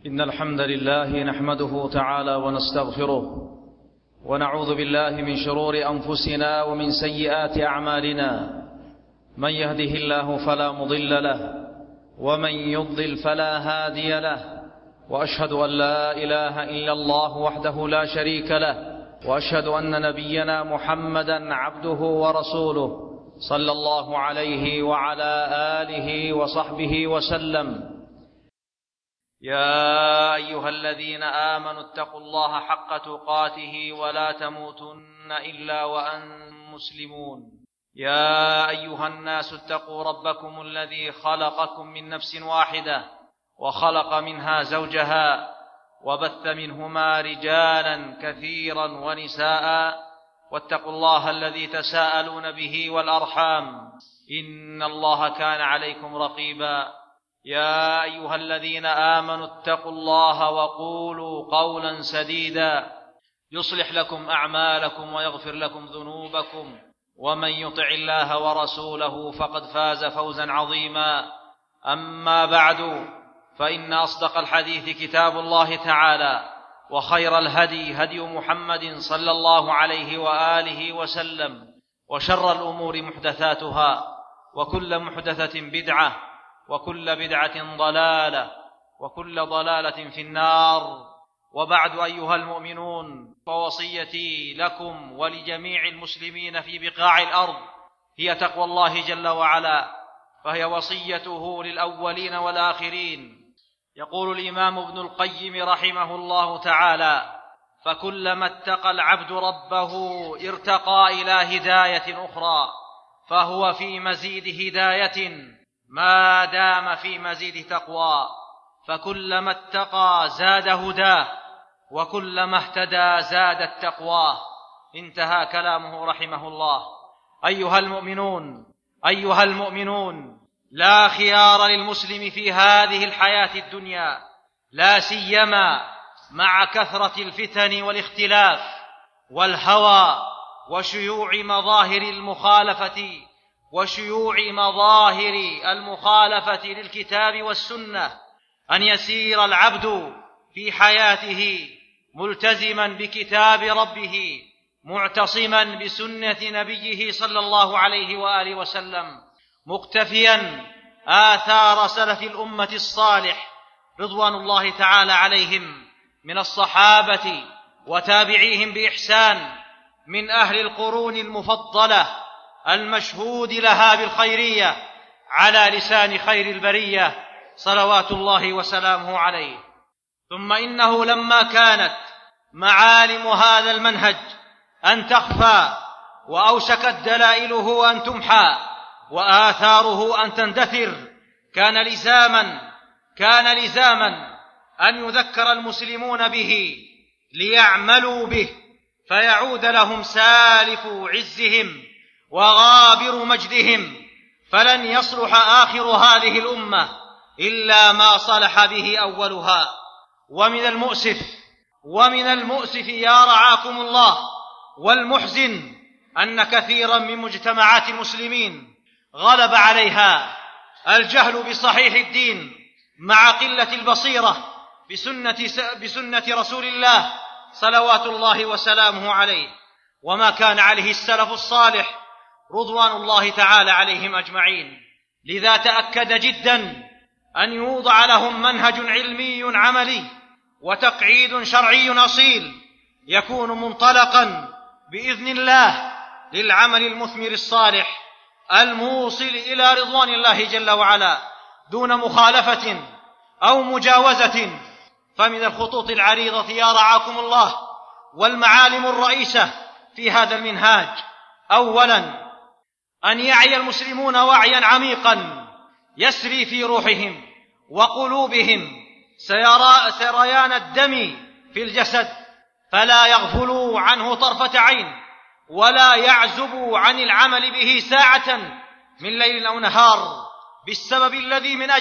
إن الحمد لله نحمده تعالى ونستغفره ونعوذ بالله من شرور أنفسنا ومن سيئات أعمالنا. من يهده الله فلا مضل له ومن يضلل فلا هادي له، وأشهد أن لا إله إلا الله وحده لا شريك له، وأشهد أن نبينا محمدا عبده ورسوله صلى الله عليه وعلى آله وصحبه وسلم. يا أيها الذين آمنوا اتقوا الله حق تقاته ولا تموتن إلا وأنتم مسلمون. يا أيها الناس اتقوا ربكم الذي خلقكم من نفس واحدة وخلق منها زوجها وبث منهما رجالا كثيرا ونساء، واتقوا الله الذي تساءلون به والأرحام إن الله كان عليكم رقيبا. يا أيها الذين آمنوا اتقوا الله وقولوا قولا سديدا يصلح لكم أعمالكم ويغفر لكم ذنوبكم، ومن يطع الله ورسوله فقد فاز فوزا عظيما. أما بعد، فإن أصدق الحديث كتاب الله تعالى، وخير الهدي هدي محمد صلى الله عليه وآله وسلم، وشر الأمور محدثاتها، وكل محدثة بدعة، وكل بدعة ضلالة، وكل ضلالة في النار. وبعد أيها المؤمنون، فوصيتي لكم ولجميع المسلمين في بقاع الأرض هي تقوى الله جل وعلا، فهي وصيته للأولين والآخرين. يقول الإمام ابن القيم رحمه الله تعالى: فكلما اتقى العبد ربه ارتقى إلى هداية أخرى، فهو في مزيد هداية ما دام في مزيد تقوى، فكلما اتقى زاد هداه، وكلما اهتدى زادت تقواه. انتهى كلامه رحمه الله. أيها المؤمنون، لا خيار للمسلم في هذه الحياة الدنيا، لا سيما مع كثرة الفتن والاختلاف والهوى وشيوع مظاهر المخالفة للكتاب والسنة، أن يسير العبد في حياته ملتزما بكتاب ربه، معتصما بسنة نبيه صلى الله عليه وآله وسلم، مقتفيا آثار سلف الأمة الصالح رضوان الله تعالى عليهم من الصحابة وتابعيهم بإحسان، من أهل القرون المفضلة المشهود لها بالخيرية على لسان خير البرية صلوات الله وسلامه عليه. ثم إنه لما كانت معالم هذا المنهج أن تخفى، وأوشكت دلائله أن تمحى، وآثاره أن تندثر، كان لزاما أن يذكر المسلمون به ليعملوا به، فيعود لهم سالف عزهم وغابر مجدهم، فلن يصلح آخر هذه الأمة إلا ما صلح به أولها. ومن المؤسف يا رعاكم الله والمحزن أن كثيرا من مجتمعات المسلمين غلب عليها الجهل بصحيح الدين مع قلة البصيرة بسنة رسول الله صلوات الله وسلامه عليه، وما كان عليه السلف الصالح رضوان الله تعالى عليهم أجمعين. لذا تأكد جدا أن يوضع لهم منهج علمي عملي وتقعيد شرعي أصيل، يكون منطلقا بإذن الله للعمل المثمر الصالح الموصل إلى رضوان الله جل وعلا دون مخالفة أو مجاوزة. فمن الخطوط العريضة يا رعاكم الله والمعالم الرئيسة في هذا المنهاج: أولا، أن يعي المسلمون وعيا عميقا يسري في روحهم وقلوبهم سريان الدم في الجسد، فلا يغفلوا عنه طرفة عين، ولا يعزبوا عن العمل به ساعة من ليل أو نهار، بالسبب الذي من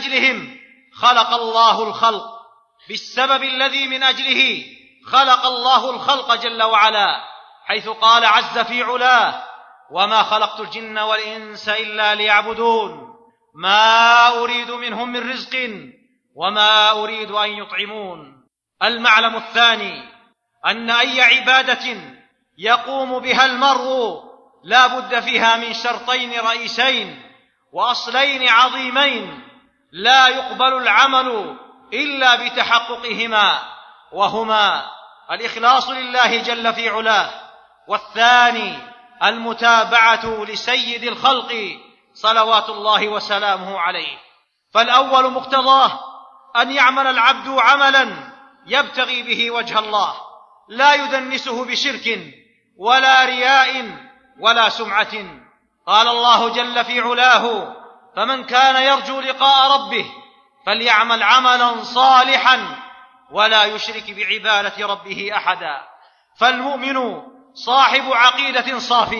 أجله خلق الله الخلق جل وعلا، حيث قال عز في علاه: وما خلقت الجن والإنس إلا ليعبدون ما أريد منهم من رزق وما أريد أن يطعمون. المعلم الثاني أن أي عبادة يقوم بها المرء لا بد فيها من شرطين رئيسين وأصلين عظيمين لا يقبل العمل إلا بتحققهما، وهما الإخلاص لله جل في علاه، والثاني المتابعة لسيد الخلق صلوات الله وسلامه عليه. فالأول مقتضاه أن يعمل العبد عملا يبتغي به وجه الله، لا يدنسه بشرك ولا رياء ولا سمعة. قال الله جل في علاه: فمن كان يرجو لقاء ربه فليعمل عملا صالحا ولا يشرك بعبادة ربه أحدا. فالمؤمن صاحب عقيدة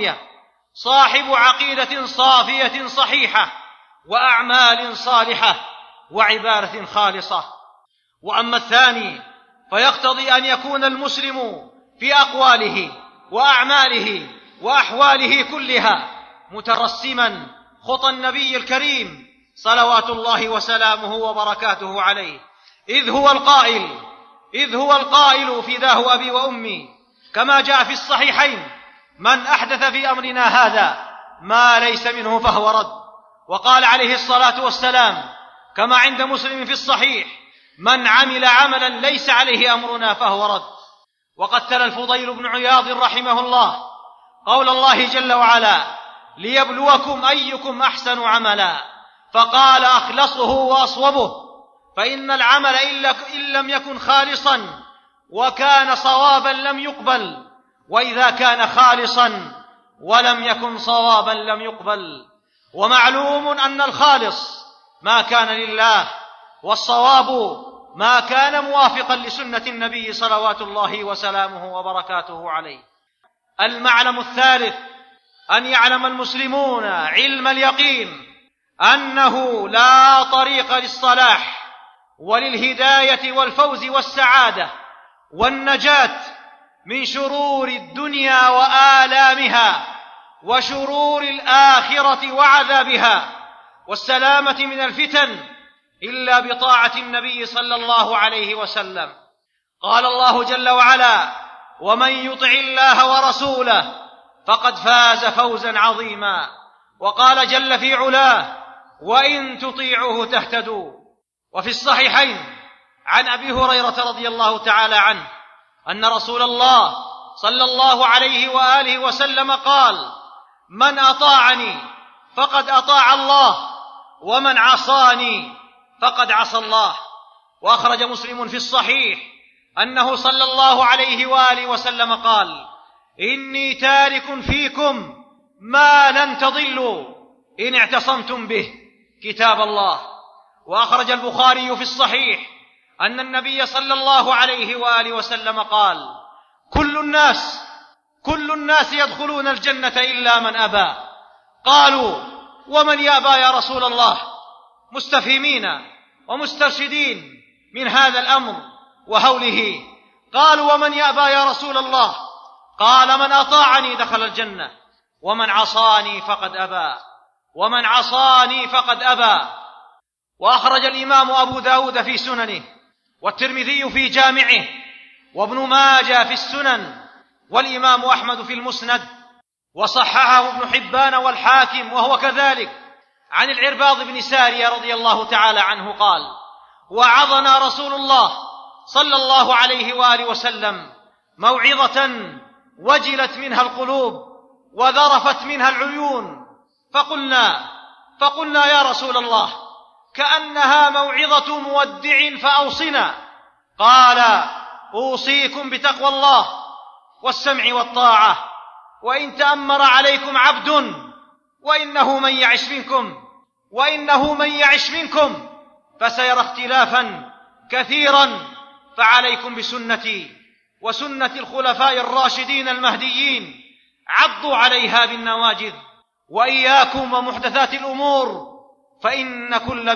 صافية صحيحة، وأعمال صالحة، وعبادة خالصة. وأما الثاني فيقتضي أن يكون المسلم في أقواله وأعماله وأحواله كلها مترسما خطى النبي الكريم صلوات الله وسلامه وبركاته عليه، إذ هو القائل فداه أبي وأمي كما جاء في الصحيحين: من أحدث في أمرنا هذا ما ليس منه فهو رد. وقال عليه الصلاة والسلام كما عند مسلم في الصحيح: من عمل عملا ليس عليه أمرنا فهو رد. وقد تلا الفضيل بن عياض رحمه الله قول الله جل وعلا: ليبلوكم أيكم أحسن عملا، فقال: أخلصه وأصوبه، فإن العمل إن لم يكن خالصا وكان صوابا لم يقبل، وإذا كان خالصا ولم يكن صوابا لم يقبل. ومعلوم أن الخالص ما كان لله، والصواب ما كان موافقا لسنة النبي صلوات الله وسلامه وبركاته عليه. المعلم الثالث أن يعلم المسلمون علم اليقين أنه لا طريق للصلاح وللهداية والفوز والسعادة والنجاة من شرور الدنيا وآلامها وشرور الآخرة وعذابها والسلامة من الفتن إلا بطاعة النبي صلى الله عليه وسلم. قال الله جل وعلا: ومن يطع الله ورسوله فقد فاز فوزا عظيما. وقال جل في علاه: وإن تطيعوه تهتدوا. وفي الصحيحين عن أبي هريرة رضي الله تعالى عنه أن رسول الله صلى الله عليه وآله وسلم قال: من أطاعني فقد أطاع الله، ومن عصاني فقد عصى الله. وأخرج مسلم في الصحيح أنه صلى الله عليه وآله وسلم قال: إني تارك فيكم ما لن تضلوا إن اعتصمتم به، كتاب الله. وأخرج البخاري في الصحيح أن النبي صلى الله عليه وآله وسلم قال: كل الناس يدخلون الجنة إلا من أبى. قالوا: ومن يأبى يا رسول الله؟ مستفهمين ومسترشدين من هذا الأمر وهوله. قالوا: ومن يأبى يا رسول الله؟ قال: من أطاعني دخل الجنة، ومن عصاني فقد أبى. وأخرج الإمام أبو داود في سننه، والترمذي في جامعه، وابن ماجه في السنن، والإمام أحمد في المسند، وصححه ابن حبان والحاكم وهو كذلك، عن العرباض بن سارية رضي الله تعالى عنه قال: وعظنا رسول الله صلى الله عليه وآله وسلم موعظة وجلت منها القلوب وذرفت منها العيون، فقلنا يا رسول الله كأنها موعظة مودع فأوصنا. قال: أوصيكم بتقوى الله والسمع والطاعة، وإن تأمر عليكم عبد، وإنه من يعش منكم فسيرى اختلافا كثيرا، فعليكم بسنتي وسنة الخلفاء الراشدين المهديين، عضوا عليها بالنواجذ، وإياكم ومحدثات الأمور، فإن كل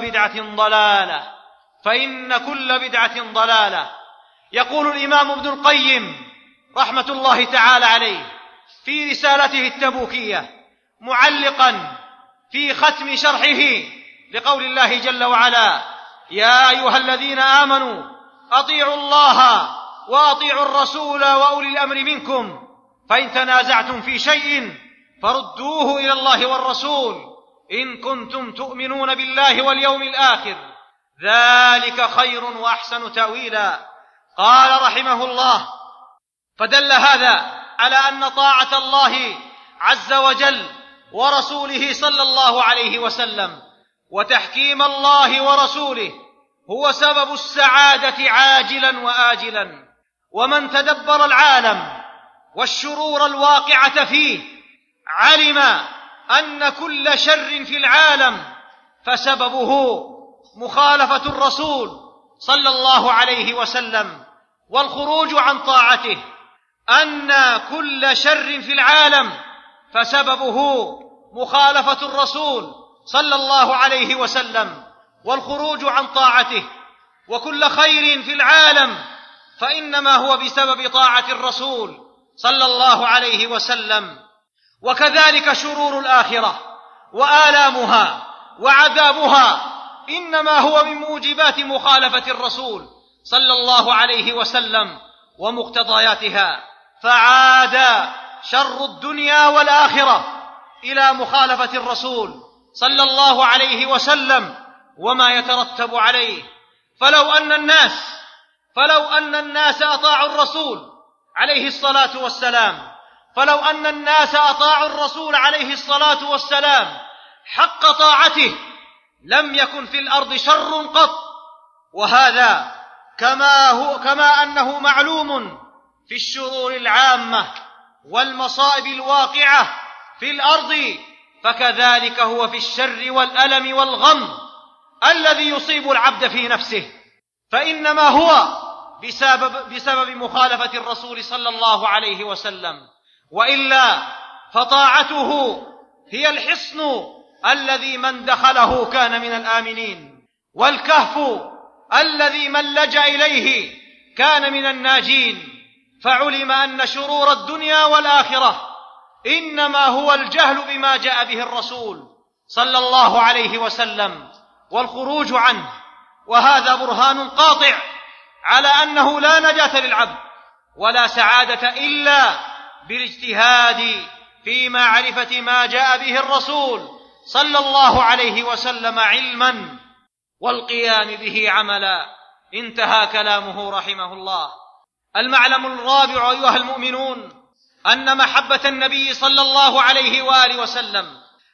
بدعة ضلالة. يقول الإمام ابن القيم رحمة الله تعالى عليه في رسالته التبوكية معلقا في ختم شرحه لقول الله جل وعلا: يا أيها الذين آمنوا أطيعوا الله وأطيعوا الرسول وأولي الأمر منكم فإن تنازعتم في شيء فردوه إلى الله والرسول إن كنتم تؤمنون بالله واليوم الآخر ذلك خير وأحسن تأويلا. قال رحمه الله: فدل هذا على أن طاعة الله عز وجل ورسوله صلى الله عليه وسلم وتحكيم الله ورسوله هو سبب السعادة عاجلا وآجلا. ومن تدبر العالم والشرور الواقعة فيه علم أن كل شر في العالم فسببه مخالفة الرسول صلى الله عليه وسلم والخروج عن طاعته، أن كل شر في العالم فسببه مخالفة الرسول صلى الله عليه وسلم والخروج عن طاعته، وكل خير في العالم فإنما هو بسبب طاعة الرسول صلى الله عليه وسلم. وكذلك شرور الآخرة وآلامها وعذابها إنما هو من موجبات مخالفة الرسول صلى الله عليه وسلم ومقتضياتها، فعاد شر الدنيا والآخرة إلى مخالفة الرسول صلى الله عليه وسلم وما يترتب عليه. فلو أن الناس أطاعوا الرسول عليه الصلاة والسلام، فلو أن الناس أطاعوا الرسول عليه الصلاة والسلام حق طاعته لم يكن في الأرض شر قط. وهذا كما أنه معلوم في الشرور العامة والمصائب الواقعة في الأرض، فكذلك هو في الشر والألم والغم الذي يصيب العبد في نفسه، فإنما هو بسبب مخالفة الرسول صلى الله عليه وسلم، وإلا فطاعته هي الحصن الذي من دخله كان من الآمنين، والكهف الذي من لجأ إليه كان من الناجين. فعلم أن شرور الدنيا والآخرة إنما هو الجهل بما جاء به الرسول صلى الله عليه وسلم والخروج عنه، وهذا برهان قاطع على أنه لا نجاة للعبد ولا سعادة إلا بالاجتهاد في معرفة ما جاء به الرسول صلى الله عليه وسلم علما والقيام به عملا. انتهى كلامه رحمه الله. المعلم الرابع أيها المؤمنون أن محبة النبي صلى الله عليه وآله وسلم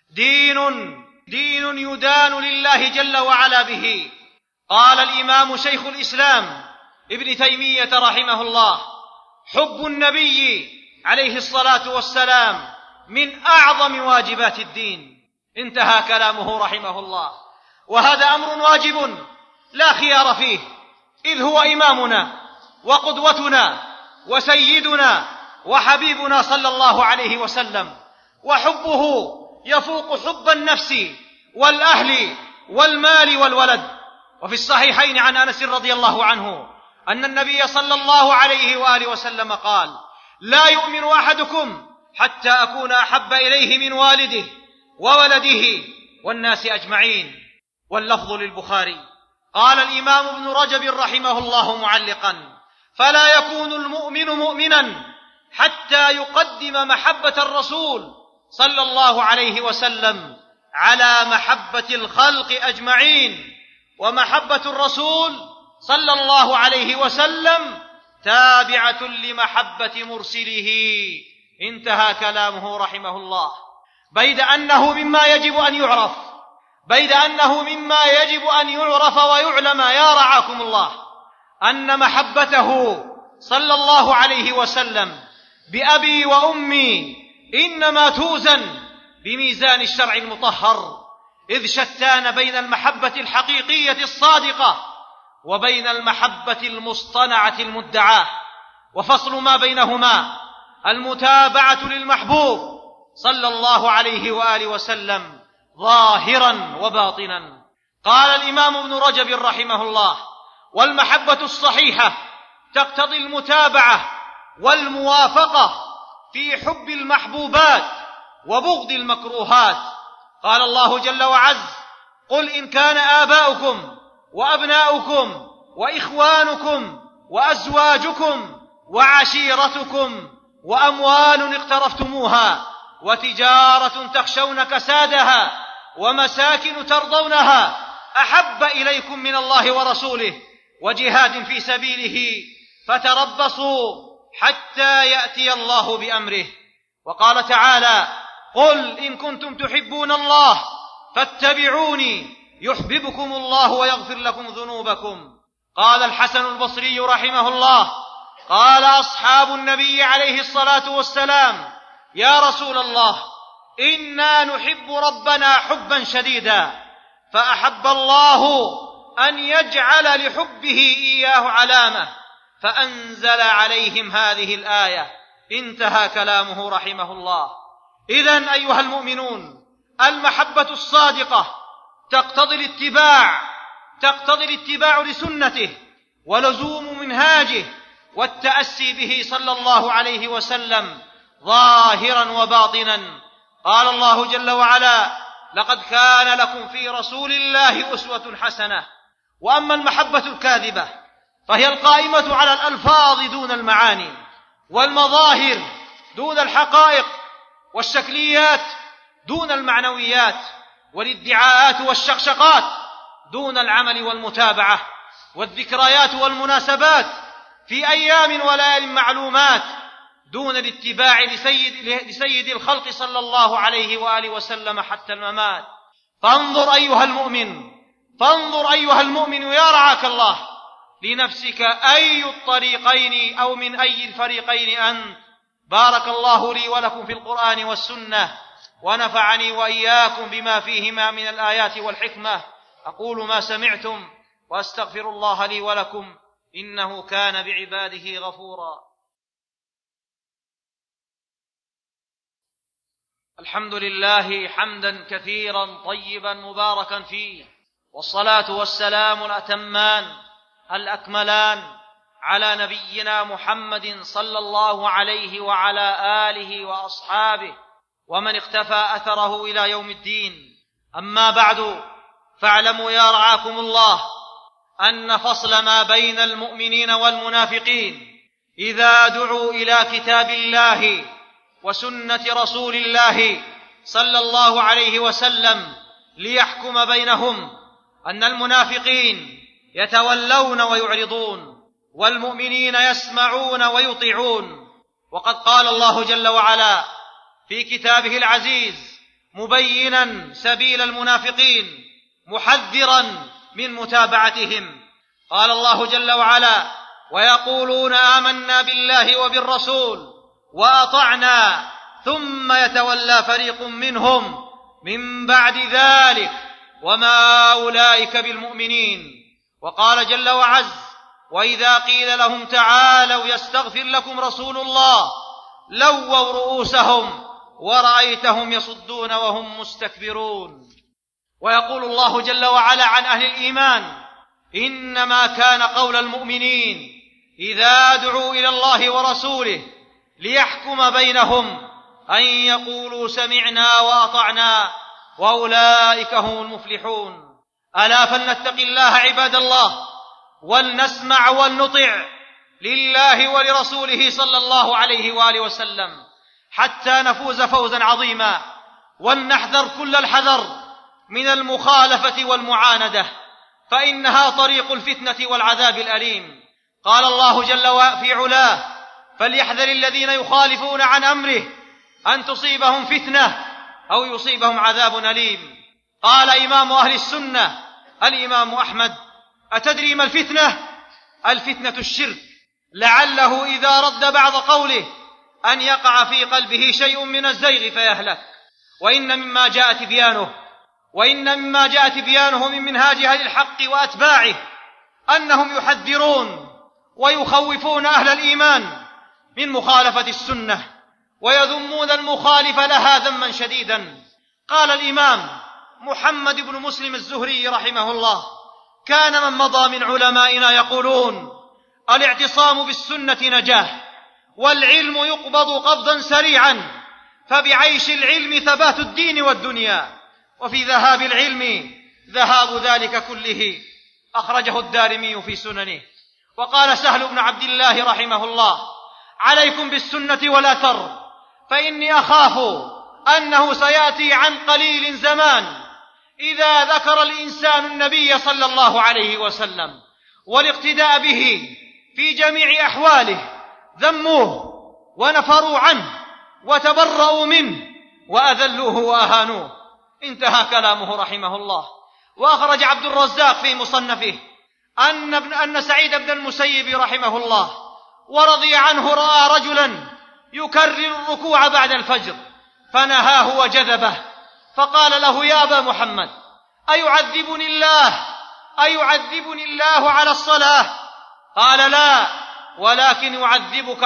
دين يدان لله جل وعلا به. قال الإمام شيخ الإسلام ابن تيمية رحمه الله: حب النبي عليه الصلاة والسلام من أعظم واجبات الدين. انتهى كلامه رحمه الله. وهذا أمر واجب لا خيار فيه، إذ هو إمامنا وقدوتنا وسيدنا وحبيبنا صلى الله عليه وسلم، وحبه يفوق حب النفس والأهل والمال والولد. وفي الصحيحين عن أنس رضي الله عنه أن النبي صلى الله عليه وآله وسلم قال: لا يؤمن أحدكم حتى أكون أحب إليه من والده وولده والناس أجمعين. واللفظ للبخاري. قال الإمام ابن رجب رحمه الله معلقا: فلا يكون المؤمن مؤمنا حتى يقدم محبة الرسول صلى الله عليه وسلم على محبة الخلق أجمعين، ومحبة الرسول صلى الله عليه وسلم تابعة لمحبة مرسله. انتهى كلامه رحمه الله. بيد أنه مما يجب أن يعرف ويعلم يا رعاكم الله أن محبته صلى الله عليه وسلم بأبي وأمي إنما توزن بميزان الشرع المطهر، إذ شتان بين المحبة الحقيقية الصادقة وبين المحبة المصطنعة المدعاة، وفصل ما بينهما المتابعة للمحبوب صلى الله عليه وآله وسلم ظاهرا وباطنا. قال الإمام ابن رجب رحمه الله: والمحبة الصحيحة تقتضي المتابعة والموافقة في حب المحبوبات وبغض المكروهات. قال الله جل وعز: قل إن كان آباؤكم وأبناؤكم وإخوانكم وأزواجكم وعشيرتكم وأموال اقترفتموها وتجارة تخشون كسادها ومساكن ترضونها أحب إليكم من الله ورسوله وجهاد في سبيله فتربصوا حتى يأتي الله بأمره. وقال تعالى: قل إن كنتم تحبون الله فاتبعوني يحببكم الله ويغفر لكم ذنوبكم. قال الحسن البصري رحمه الله: قال أصحاب النبي عليه الصلاة والسلام: يا رسول الله، إنا نحب ربنا حبا شديدا، فأحب الله أن يجعل لحبه إياه علامة، فأنزل عليهم هذه الآية. انتهى كلامه رحمه الله. إذن أيها المؤمنون، المحبة الصادقة تقتضي الاتباع لسنته ولزوم منهاجه والتأسي به صلى الله عليه وسلم ظاهرا وباطنا. قال الله جل وعلا: لقد كان لكم في رسول الله أسوة حسنة. وأما المحبة الكاذبة فهي القائمة على الألفاظ دون المعاني، والمظاهر دون الحقائق، والشكليات دون المعنويات، والادعاءات والشقشقات دون العمل والمتابعة، والذكريات والمناسبات في أيام وليال معلومات دون الاتباع لسيد الخلق صلى الله عليه وآله وسلم حتى الممات. فانظر أيها المؤمن يا رعاك الله لنفسك أي الطريقين أو من أي الفريقين أنت. بارك الله لي ولكم في القرآن والسنة، ونفعني وإياكم بما فيهما من الآيات والحكمة. أقول ما سمعتم وأستغفر الله لي ولكم، إنه كان بعباده غفورا. الحمد لله حمدا كثيرا طيبا مباركا فيه، والصلاة والسلام الأتمان الأكملان على نبينا محمد صلى الله عليه وعلى آله وأصحابه ومن اقتفى أثره إلى يوم الدين. أما بعد، فاعلموا يا رعاكم الله أن فصل ما بين المؤمنين والمنافقين إذا دعوا إلى كتاب الله وسنة رسول الله صلى الله عليه وسلم ليحكم بينهم أن المنافقين يتولون ويعرضون، والمؤمنين يسمعون ويطيعون. وقد قال الله جل وعلا في كتابه العزيز مبينا سبيل المنافقين محذرا من متابعتهم. قال الله جل وعلا: ويقولون آمنا بالله وبالرسول وأطعنا ثم يتولى فريق منهم من بعد ذلك وما أولئك بالمؤمنين. وقال جل وعز: وإذا قيل لهم تعالوا يستغفر لكم رسول الله لووا رؤوسهم ورأيتهم يصدون وهم مستكبرون. ويقول الله جل وعلا عن أهل الإيمان: إنما كان قول المؤمنين إذا دعوا إلى الله ورسوله ليحكم بينهم أن يقولوا سمعنا وأطعنا وأولئك هم المفلحون. ألا فلنتق الله عباد الله، ولنسمع ولنطع لله ولرسوله صلى الله عليه وآله وسلم حتى نفوز فوزا عظيما. ولنحذر كل الحذر من المخالفة والمعاندة، فإنها طريق الفتنة والعذاب الأليم. قال الله جل في علاه: فليحذر الذين يخالفون عن أمره أن تصيبهم فتنة أو يصيبهم عذاب أليم. قال إمام أهل السنة الإمام أحمد: أتدري ما الفتنة؟ الفتنة الشرك، لعله إذا رد بعض قوله أن يقع في قلبه شيء من الزيغ فيهلك. وإن مما جاء تبيانه من منهاج أهل الحق وأتباعه أنهم يحذرون ويخوفون أهل الإيمان من مخالفة السنة، ويذمون المخالف لها ذما شديدا. قال الإمام محمد بن مسلم الزهري رحمه الله: كان من مضى من علمائنا يقولون: الاعتصام بالسنة نجاة، والعلم يقبض قبضا سريعا، فبعيش العلم ثبات الدين والدنيا، وفي ذهاب العلم ذهاب ذلك كله. أخرجه الدارمي في سننه. وقال سهل بن عبد الله رحمه الله: عليكم بالسنة والأثر، فإني أخاف أنه سيأتي عن قليل زمان إذا ذكر الإنسان النبي صلى الله عليه وسلم والاقتداء به في جميع أحواله ذموه ونفروا عنه وتبرؤوا منه وأذلوه وأهانوه. انتهى كلامه رحمه الله. وأخرج عبد الرزاق في مصنفه أن سعيد بن المسيب رحمه الله ورضي عنه رأى رجلا يكرر الركوع بعد الفجر فنهاه وجذبه، فقال له: يا أبا محمد، أيعذبني الله على الصلاة؟ قال: لا، ولكن يعذبك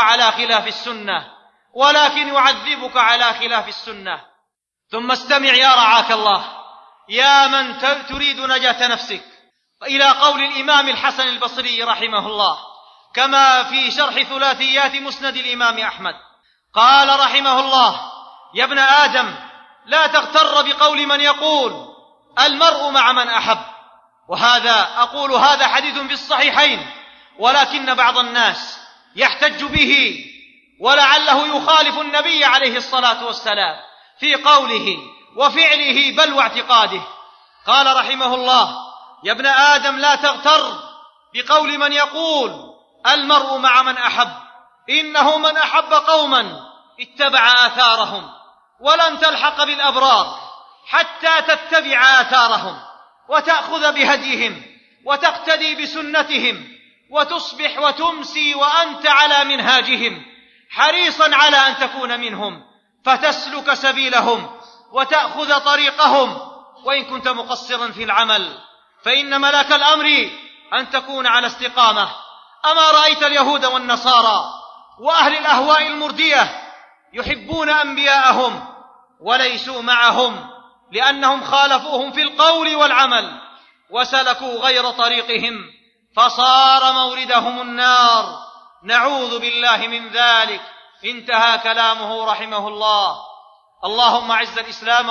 على خلاف السنة. ثم استمع يا رعاك الله، يا من تريد نجاة نفسك، إلى قول الإمام الحسن البصري رحمه الله كما في شرح ثلاثيات مسند الإمام أحمد. قال رحمه الله: يا ابن آدم، لا تغتر بقول من يقول المرء مع من أحب. هذا حديث في الصحيحين، ولكن بعض الناس يحتج به ولعله يخالف النبي عليه الصلاة والسلام في قوله وفعله بل واعتقاده. قال رحمه الله: يا ابن آدم، لا تغتر بقول من يقول المرء مع من أحب، إنه من أحب قوما اتبع آثارهم، ولن تلحق بالأبرار حتى تتبع آثارهم وتأخذ بهديهم وتقتدي بسنتهم، وتصبح وتمسي وأنت على منهاجهم حريصا على أن تكون منهم، فتسلك سبيلهم وتأخذ طريقهم، وإن كنت مقصرا في العمل فإن ملاك الأمر أن تكون على استقامة. أما رأيت اليهود والنصارى وأهل الأهواء المردية يحبون أنبياءهم وليسوا معهم، لأنهم خالفوهم في القول والعمل وسلكوا غير طريقهم، فصار موردهم النار، نعوذ بالله من ذلك. انتهى كلامه رحمه الله. اللهم أعز الإسلام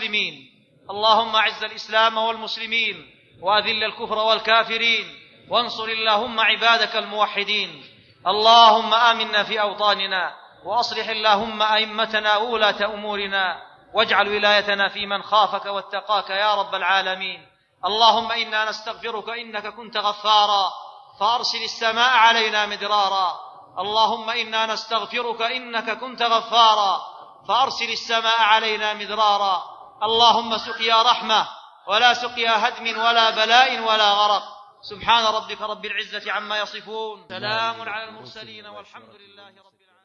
والمسلمين وأذل الكفر والكافرين، وانصر اللهم عبادك الموحدين. اللهم آمنا في أوطاننا، وأصلح اللهم أئمتنا وولاة أمورنا، واجعل ولايتنا في من خافك واتقاك يا رب العالمين. اللهم إنا نستغفرك إنك كنت غفارا فأرسل السماء علينا مدرارا. اللهم إنا نستغفرك إنك كنت غفارا فأرسل السماء علينا مدرارا. اللهم سقيا رحمة ولا سقيا هدم ولا بلاء ولا غرق. سبحان ربك رب العزة عما يصفون، سلام على المرسلين والحمد لله رب العالمين.